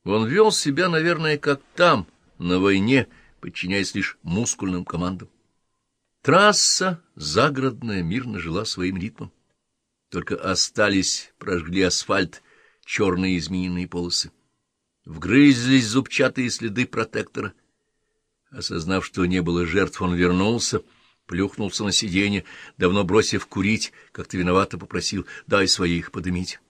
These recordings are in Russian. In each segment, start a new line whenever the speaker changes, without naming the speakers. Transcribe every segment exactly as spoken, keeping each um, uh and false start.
Он вел себя, наверное, как там, на войне, подчиняясь лишь мускульным командам. Трасса загородная мирно жила своим ритмом. Только остались, прожгли асфальт, черные измененные полосы. Вгрызлись зубчатые следы протектора. Осознав, что не было жертв, он вернулся, плюхнулся на сиденье, давно бросив курить, как-то виновато попросил: «Дай своих подымить».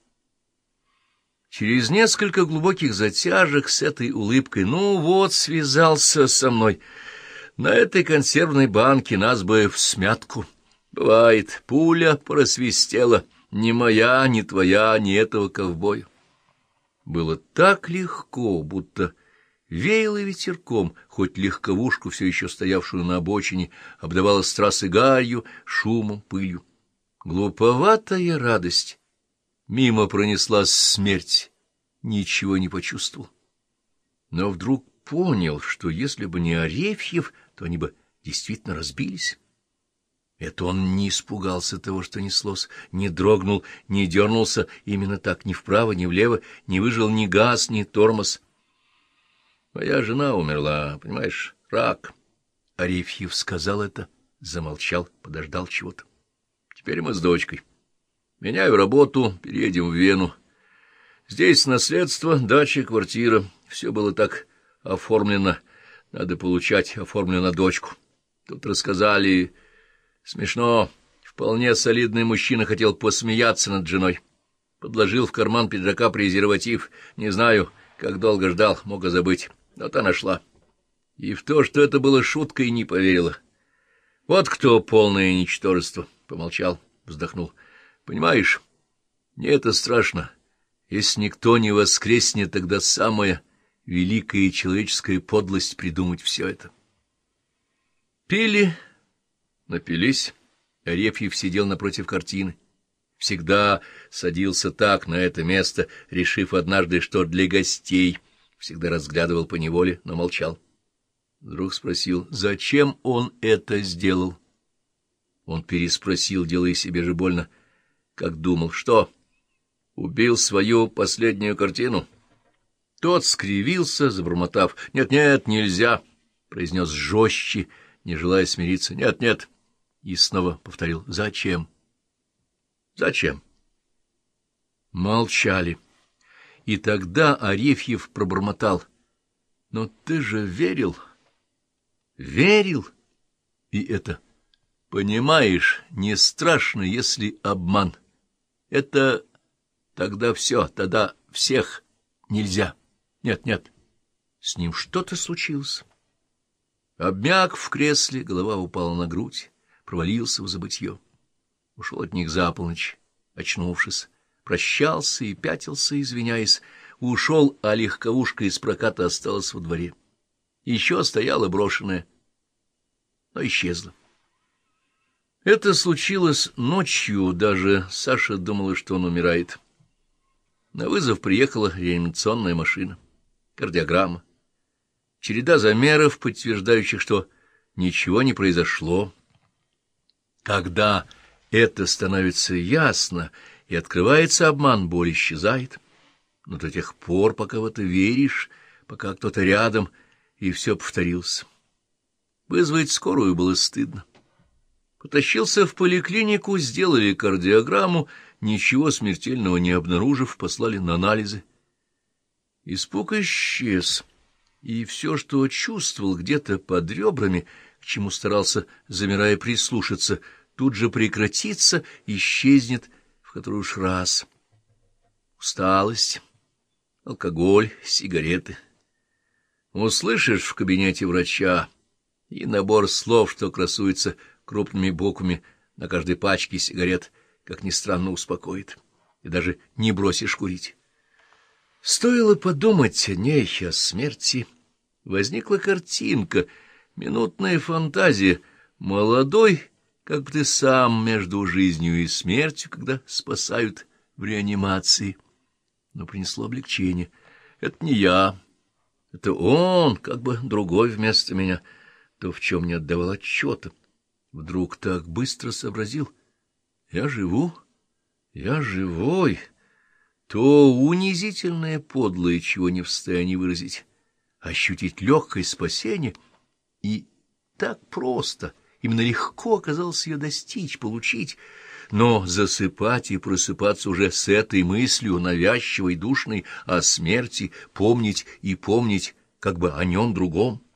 Через несколько глубоких затяжек с этой улыбкой: «Ну вот, связался со мной. На этой консервной банке нас бы в смятку. Бывает, пуля просвистела. Ни моя, ни твоя, ни этого ковбоя». Было так легко, будто веяло ветерком, хоть легковушку, все еще стоявшую на обочине, обдавала с трассы гарью, шумом, пылью. Глуповатая радость. Мимо пронеслась смерть, ничего не почувствовал. Но вдруг понял, что если бы не Арефьев, то они бы действительно разбились. Это он не испугался того, что неслось, не дрогнул, не дернулся именно так, ни вправо, ни влево, не выжил ни газ, ни тормоз. «Моя жена умерла, понимаешь, рак». Арефьев сказал это, замолчал, подождал чего-то. «Теперь мы с дочкой. Меняю работу, переедем в Вену. Здесь наследство, дача, квартира. Все было так оформлено. Надо получать, оформлено на дочку. Тут рассказали... Смешно. Вполне солидный мужчина хотел посмеяться над женой. Подложил в карман пиджака презерватив. Не знаю, как долго ждал, мог и забыть. Но та нашла. И в то, что это было шуткой, не поверила. Вот кто полное ничтожество. Помолчал, вздохнул. Понимаешь, мне это страшно. Если никто не воскреснет, тогда самая великая человеческая подлость придумать все это. Пили, напились. Арефьев сидел напротив картины. Всегда садился так на это место, решив однажды, что для гостей. Всегда разглядывал поневоле, но молчал. Вдруг спросил, зачем он это сделал. Он переспросил, делая себе же больно, как думал, что убил свою последнюю картину. Тот скривился, забормотав: «Нет-нет, нельзя», — произнес жестче, не желая смириться. «Нет-нет», и снова повторил: «Зачем? Зачем?» Молчали. И тогда Арефьев пробормотал: «Но ты же верил, верил, и это, понимаешь, не страшно, если обман. Это тогда все, тогда всех нельзя. Нет, нет, с ним что-то случилось». Обмяк в кресле, голова упала на грудь, провалился в забытье. Ушел от них за полночь, очнувшись, прощался и пятился, извиняясь. Ушел, а легковушка из проката осталась во дворе. Еще стояла брошенная, но исчезла. Это случилось ночью, даже Саша думала, что он умирает. На вызов приехала реанимационная машина, кардиограмма, череда замеров, подтверждающих, что ничего не произошло. Когда это становится ясно и открывается обман, боль исчезает. Но до тех пор, пока в это веришь, пока кто-то рядом, и все повторилось. Вызвать скорую было стыдно. Потащился в поликлинику, сделали кардиограмму, ничего смертельного не обнаружив, послали на анализы. Испуг исчез, и все, что чувствовал где-то под ребрами, к чему старался, замирая, прислушаться, тут же прекратится, исчезнет в который уж раз. Усталость, алкоголь, сигареты. Услышишь в кабинете врача, и набор слов, что красуется крупными буквами на каждой пачке сигарет, как ни странно, успокоит, и даже не бросишь курить. Стоило подумать о ней, о смерти. Возникла картинка, минутная фантазия, молодой, как бы ты сам, между жизнью и смертью, когда спасают в реанимации. Но принесло облегчение. Это не я, это он, как бы другой вместо меня, то, в чем не отдавал отчета. Вдруг так быстро сообразил. Я живу, я живой. то унизительное подлое, чего не в состоянии выразить, ощутить легкое спасение, и так просто, именно легко оказалось ее достичь, получить, но засыпать и просыпаться уже с этой мыслью, навязчивой, душной, о смерти, помнить и помнить, как бы о нем другом.